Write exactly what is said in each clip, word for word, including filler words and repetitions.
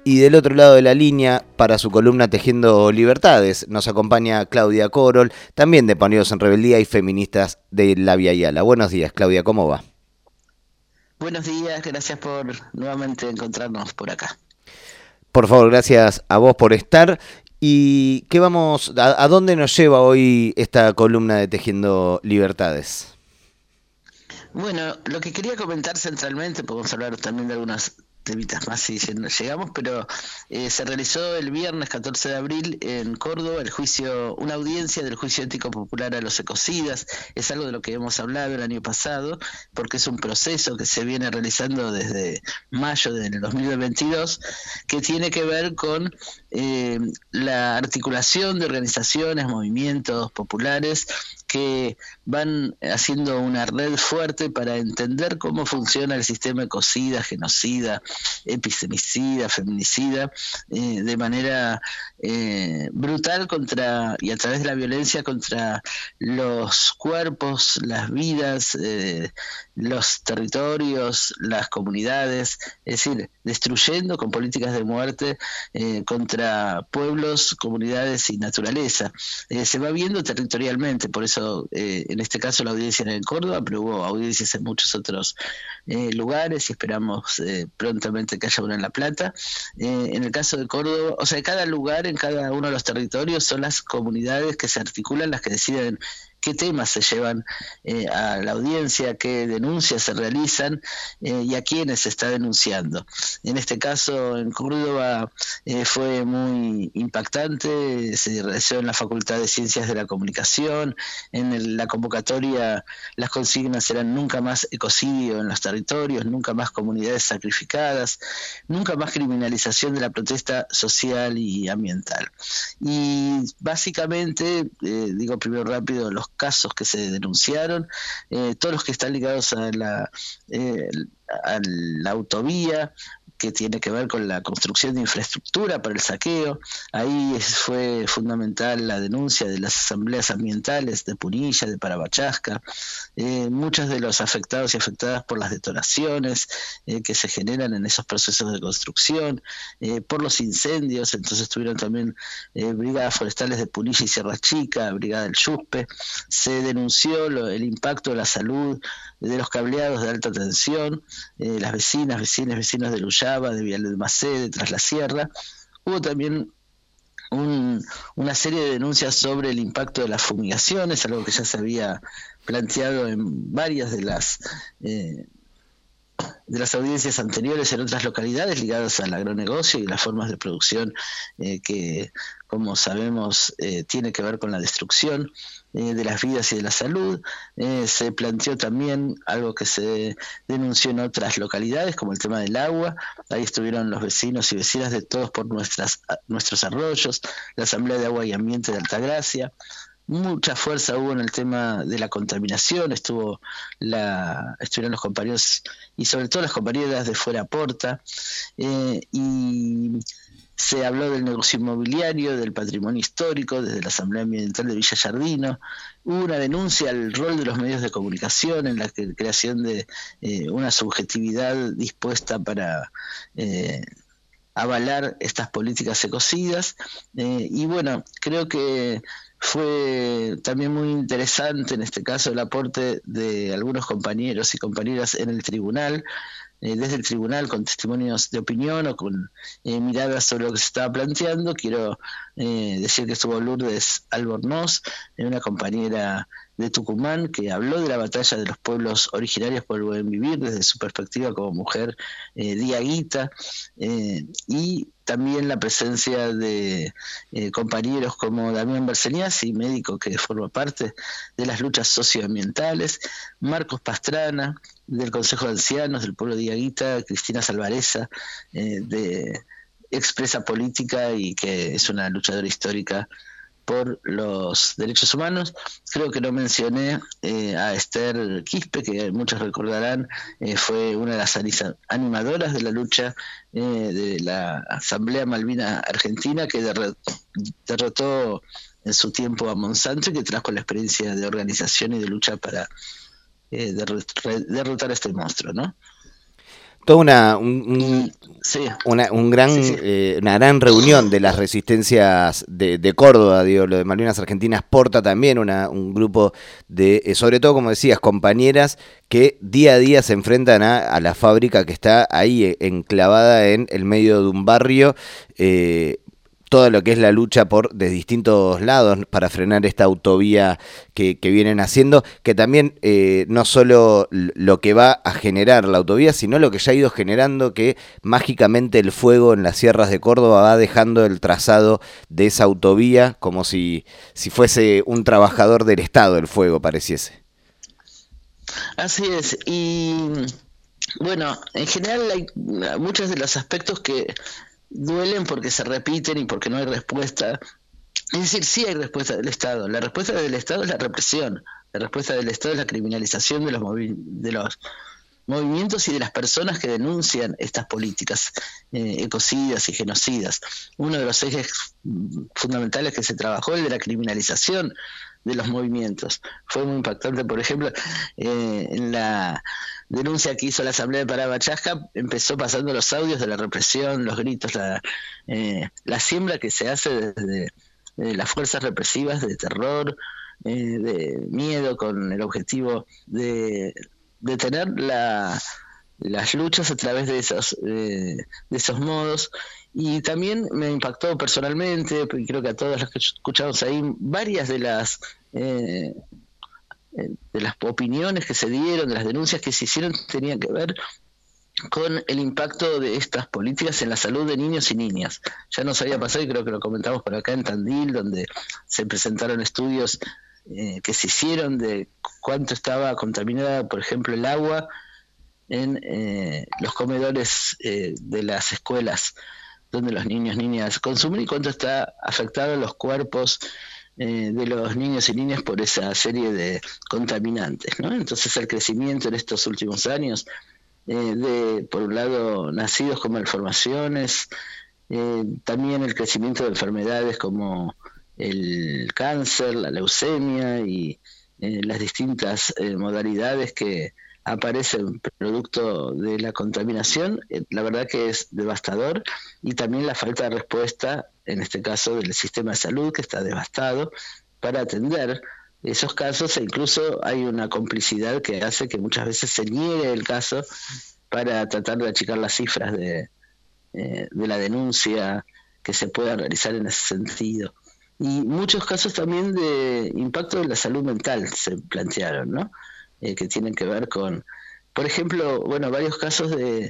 Y del otro lado de la línea, para su columna Tejiendo Libertades, nos acompaña Claudia Corol, también de Pioneros en Rebeldía y feministas de La Via Yala. Buenos días, Claudia, ¿cómo va? Buenos días, gracias por nuevamente encontrarnos por acá. Por favor, gracias a vos por estar. ¿Y qué vamos, a, a dónde nos lleva hoy esta columna de Tejiendo Libertades? Bueno, lo que quería comentar centralmente, podemos hablar también de algunas temitas más si llegamos, pero eh, se realizó el viernes catorce de abril en Córdoba el juicio, una audiencia del juicio ético popular a los ecocidas. Es algo de lo que hemos hablado el año pasado, porque es un proceso que se viene realizando desde mayo del dos mil veintidós, que tiene que ver con eh, la articulación de organizaciones, movimientos populares que van haciendo una red fuerte para entender cómo funciona el sistema ecocida, genocida, epistemicida, feminicida, eh, de manera eh, brutal contra y a través de la violencia contra los cuerpos, las vidas, eh, los territorios, las comunidades, es decir, destruyendo con políticas de muerte eh, contra pueblos, comunidades y naturaleza. Eh, se va viendo territorialmente, por eso eh, en este caso la audiencia era en Córdoba, pero hubo audiencias en muchos otros eh, lugares y esperamos eh, prontamente que haya una en La Plata. Eh, en el caso de Córdoba, o sea, cada lugar, en cada uno de los territorios son las comunidades que se articulan las que deciden qué temas se llevan eh, a la audiencia, qué denuncias se realizan eh, y a quiénes se está denunciando. En este caso, en Córdoba eh, fue muy impactante, se realizó en la Facultad de Ciencias de la Comunicación, en el, la convocatoria las consignas eran nunca más ecocidio en los territorios, nunca más comunidades sacrificadas, nunca más criminalización de la protesta social y ambiental. Y básicamente, eh, digo primero rápido, los casos que se denunciaron, eh, todos los que están ligados a la, eh, a la autovía, que tiene que ver con la construcción de infraestructura para el saqueo. Ahí fue fundamental la denuncia de las asambleas ambientales de Punilla, de Parabachasca, eh, muchos de los afectados y afectadas por las detonaciones eh, que se generan en esos procesos de construcción, eh, por los incendios. Entonces tuvieron también eh, brigadas forestales de Punilla y Sierra Chica, brigada del Yuspe. Se denunció lo, el impacto de la salud de los cableados de alta tensión, eh, las vecinas, vecinos, vecinos de Luyaba, de Villadelmacé, de Tras la Sierra. Hubo también un, una serie de denuncias sobre el impacto de las fumigaciones, algo que ya se había planteado en varias de las eh, de las audiencias anteriores en otras localidades ligadas al agronegocio y las formas de producción eh, que, como sabemos, eh, tiene que ver con la destrucción eh, de las vidas y de la salud. Eh, se planteó también algo que se denunció en otras localidades, como el tema del agua. Ahí estuvieron los vecinos y vecinas de Todos por nuestras, nuestros arroyos, la Asamblea de Agua y Ambiente de Altagracia. Mucha fuerza hubo en el tema de la contaminación, estuvo la, estuvieron los compañeros y sobre todo las compañeras de Fuera Porta, eh, y se habló del negocio inmobiliario, del patrimonio histórico, desde la Asamblea Ambiental de Villa Yardino. Hubo una denuncia al rol de los medios de comunicación en la que, creación de eh, una subjetividad dispuesta para eh, avalar estas políticas ecocidas. Eh, y bueno, creo que fue también muy interesante en este caso el aporte de algunos compañeros y compañeras en el tribunal, eh, desde el tribunal con testimonios de opinión o con eh, miradas sobre lo que se estaba planteando. Quiero eh, decir que estuvo Lourdes Albornoz, eh, una compañera de Tucumán, que habló de la batalla de los pueblos originarios por el buen vivir desde su perspectiva como mujer eh, diaguita, eh, y también la presencia de eh, compañeros como Damián Berseniazzi, médico que forma parte de las luchas socioambientales, Marcos Pastrana, del Consejo de Ancianos del pueblo diaguita, Cristina Salvareza, eh, de Expresa Política y que es una luchadora histórica por los derechos humanos. Creo que no mencioné eh, a Esther Quispe, que muchos recordarán, eh, fue una de las animadoras de la lucha eh, de la Asamblea Malvina Argentina, que derrotó, derrotó en su tiempo a Monsanto y que trajo la experiencia de organización y de lucha para eh, derrotar, derrotar a este monstruo, ¿no? Toda una, un, un, sí. una, un gran, Sí, sí. eh, una gran reunión de las resistencias de, de Córdoba, digo, lo de Malvinas Argentinas porta también una, un grupo de, eh, sobre todo, como decías, compañeras que día a día se enfrentan a, a la fábrica que está ahí eh, enclavada en el medio de un barrio, eh, todo lo que es la lucha por de distintos lados para frenar esta autovía que, que vienen haciendo, que también eh, no solo lo que va a generar la autovía, sino lo que ya ha ido generando, que mágicamente el fuego en las sierras de Córdoba va dejando el trazado de esa autovía como si, si fuese un trabajador del Estado el fuego, pareciese. Así es, y bueno, en general hay muchos de los aspectos que duelen porque se repiten y porque no hay respuesta. Es decir, sí hay respuesta del Estado. La respuesta del Estado es la represión. La respuesta del Estado es la criminalización de los, movi- de los movimientos y de las personas que denuncian estas políticas eh, ecocidas y genocidas. Uno de los ejes fundamentales que se trabajó es el de la criminalización de los movimientos. Fue muy impactante, por ejemplo, eh, en la denuncia que hizo la Asamblea de Pará Chasca, empezó pasando los audios de la represión, los gritos, la, eh, la siembra que se hace desde de las fuerzas represivas de terror, eh, de miedo, con el objetivo de detener la, las luchas a través de esos, eh, de esos modos. Y también me impactó personalmente, y creo que a todos los que escuchamos ahí, varias de las eh, de las opiniones que se dieron, de las denuncias que se hicieron, tenían que ver con el impacto de estas políticas en la salud de niños y niñas. Ya nos había pasado, y creo que lo comentamos por acá en Tandil, donde se presentaron estudios eh, que se hicieron de cuánto estaba contaminada, por ejemplo, el agua en eh, los comedores eh, de las escuelas donde los niños y niñas consumen, y cuánto está afectado en los cuerpos eh, de los niños y niñas por esa serie de contaminantes, ¿no? Entonces el crecimiento en estos últimos años eh, de, por un lado, nacidos con malformaciones, eh, también el crecimiento de enfermedades como el cáncer, la leucemia y eh, las distintas eh, modalidades que aparecen producto de la contaminación, eh, la verdad que es devastador, y también la falta de respuesta, en este caso del sistema de salud, que está devastado, para atender esos casos, e incluso hay una complicidad que hace que muchas veces se niegue el caso para tratar de achicar las cifras de, eh, de la denuncia que se pueda realizar en ese sentido. Y muchos casos también de impacto de la salud mental se plantearon, ¿no? Eh, que tienen que ver con, por ejemplo, bueno, varios casos de,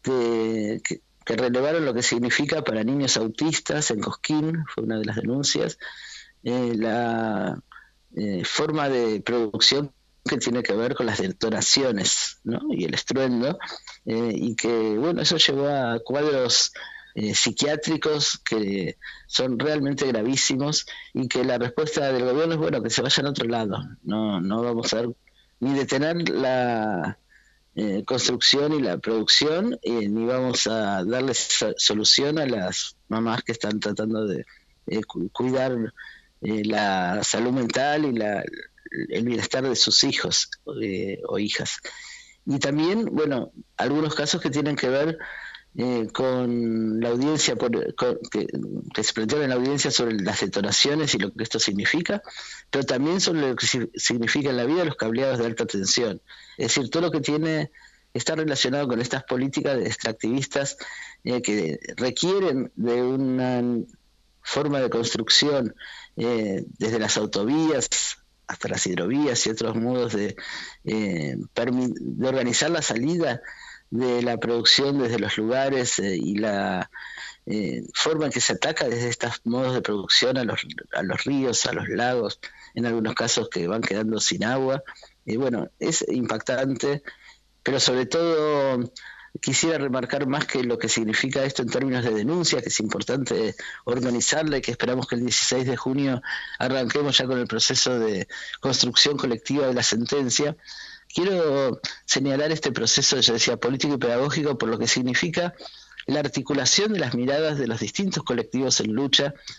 de que, que relevaron lo que significa para niños autistas en Cosquín, fue una de las denuncias, eh, la eh, forma de producción que tiene que ver con las detonaciones, ¿no? Y el estruendo, eh, y que, bueno, eso llevó a cuadros eh, psiquiátricos que son realmente gravísimos, y que la respuesta del gobierno es, bueno, que se vayan a otro lado, no, no vamos a ver ni detener la eh, construcción y la producción, eh, ni vamos a darles so- solución a las mamás que están tratando de eh, cu- cuidar eh, la salud mental y la, el bienestar de sus hijos eh, o hijas. Y también, bueno, algunos casos que tienen que ver eh, con la audiencia, por, con, que, que se plantearon en la audiencia sobre las detonaciones y lo que esto significa, pero también sobre lo que si, significa en la vida los cableados de alta tensión. Es decir, todo lo que tiene está relacionado con estas políticas de extractivistas eh, que requieren de una forma de construcción eh, desde las autovías hasta las hidrovías y otros modos de, eh, de organizar la salida de la producción desde los lugares eh, y la eh, forma en que se ataca desde estos modos de producción a los, a los ríos, a los lagos, en algunos casos que van quedando sin agua. Y bueno, es impactante, pero sobre todo quisiera remarcar más que lo que significa esto en términos de denuncia, que es importante organizarla, y que esperamos que el dieciséis de junio arranquemos ya con el proceso de construcción colectiva de la sentencia. Quiero señalar este proceso, yo decía, político y pedagógico, por lo que significa la articulación de las miradas de los distintos colectivos en lucha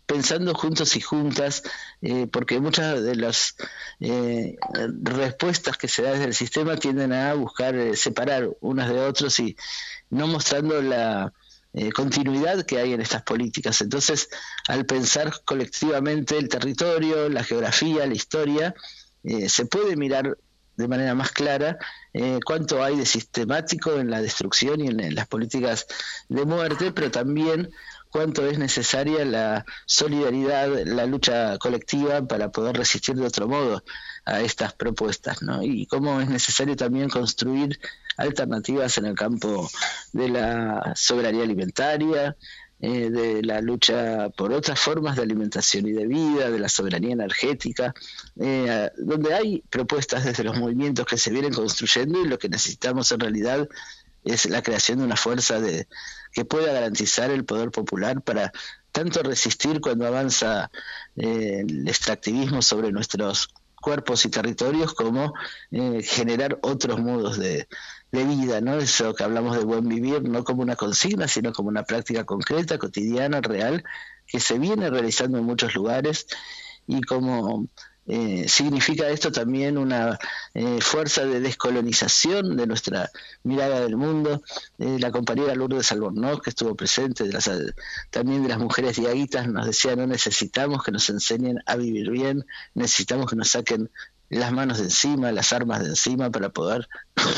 pensando juntos y juntas, eh, porque muchas de las eh, respuestas que se dan desde el sistema tienden a buscar eh, separar unas de otros y no mostrando la eh, continuidad que hay en estas políticas. Entonces, al pensar colectivamente el territorio, la geografía, la historia, eh, se puede mirar de manera más clara eh, cuánto hay de sistemático en la destrucción y en, en las políticas de muerte, pero también cuánto es necesaria la solidaridad, la lucha colectiva para poder resistir de otro modo a estas propuestas, ¿no? Y cómo es necesario también construir alternativas en el campo de la soberanía alimentaria, eh, de la lucha por otras formas de alimentación y de vida, de la soberanía energética, eh, donde hay propuestas desde los movimientos que se vienen construyendo, y lo que necesitamos en realidad es la creación de una fuerza de, que pueda garantizar el poder popular para tanto resistir cuando avanza eh, el extractivismo sobre nuestros cuerpos y territorios, como eh, generar otros modos de, de vida, ¿no? Eso que hablamos de buen vivir, no como una consigna, sino como una práctica concreta, cotidiana, real, que se viene realizando en muchos lugares, y como eh, significa esto también una eh, fuerza de descolonización de nuestra mirada del mundo. Eh, la compañera Lourdes Albornoz, que estuvo presente, de las, también de las mujeres diaguitas, nos decía: no necesitamos que nos enseñen a vivir bien, necesitamos que nos saquen las manos de encima, las armas de encima, para poder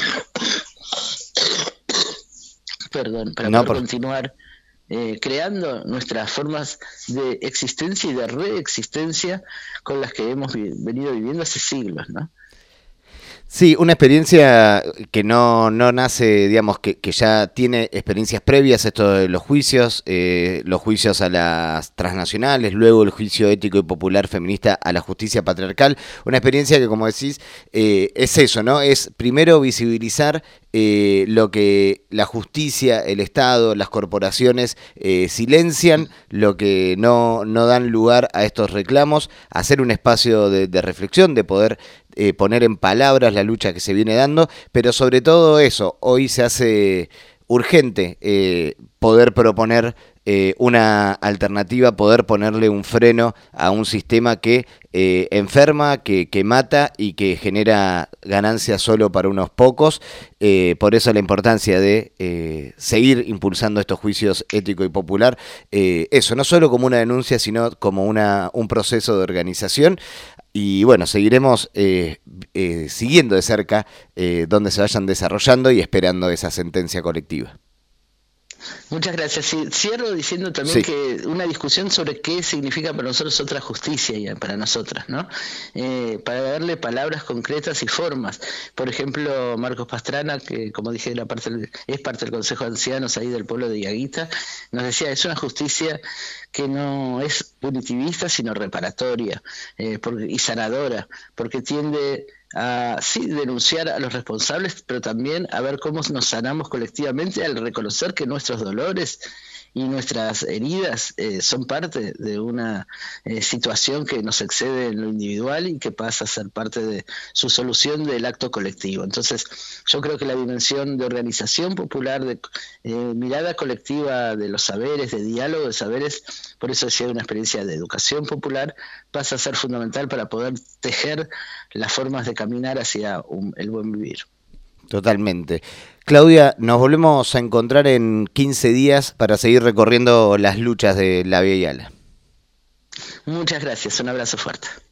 perdón, para no, poder por... continuar Eh, creando nuestras formas de existencia y de reexistencia con las que hemos vi- venido viviendo hace siglos, ¿no? Sí, una experiencia que no, no nace, digamos, que, que ya tiene experiencias previas, esto de los juicios, eh, los juicios a las transnacionales, luego el juicio ético y popular feminista a la justicia patriarcal. Una experiencia que, como decís, eh, es eso, ¿no? Es primero visibilizar eh, lo que la justicia, el Estado, las corporaciones eh, silencian, lo que no, no dan lugar a estos reclamos, hacer un espacio de, de reflexión, de poder Eh, poner en palabras la lucha que se viene dando, pero sobre todo eso, hoy se hace urgente eh, poder proponer eh, una alternativa, poder ponerle un freno a un sistema que eh, enferma, que, que mata y que genera ganancias solo para unos pocos. Eh, por eso la importancia de eh, seguir impulsando estos juicios ético y popular. Eh, eso, no solo como una denuncia, sino como una, un proceso de organización. Y bueno, seguiremos eh, eh, siguiendo de cerca eh, donde se vayan desarrollando y esperando esa sentencia colectiva. Muchas gracias. Sí, cierro diciendo también Sí. que una discusión sobre qué significa para nosotros otra justicia y para nosotras, ¿no? Eh, para darle palabras concretas y formas. Por ejemplo, Marcos Pastrana, que como dije la parte del, es parte del Consejo de Ancianos ahí del pueblo de Diaguita, nos decía: es una justicia que no es punitivista, sino reparatoria eh, por, y sanadora, porque tiende a sí denunciar a los responsables, pero también a ver cómo nos sanamos colectivamente al reconocer que nuestros dolores y nuestras heridas eh, son parte de una eh, situación que nos excede en lo individual y que pasa a ser parte de su solución del acto colectivo. Entonces, yo creo que la dimensión de organización popular, de eh, mirada colectiva de los saberes, de diálogo de saberes, por eso decía, una experiencia de educación popular, pasa a ser fundamental para poder tejer las formas de caminar hacia un, el buen vivir. Totalmente. Claudia, nos volvemos a encontrar en quince días para seguir recorriendo las luchas de la Vía Yala. Muchas gracias, un abrazo fuerte.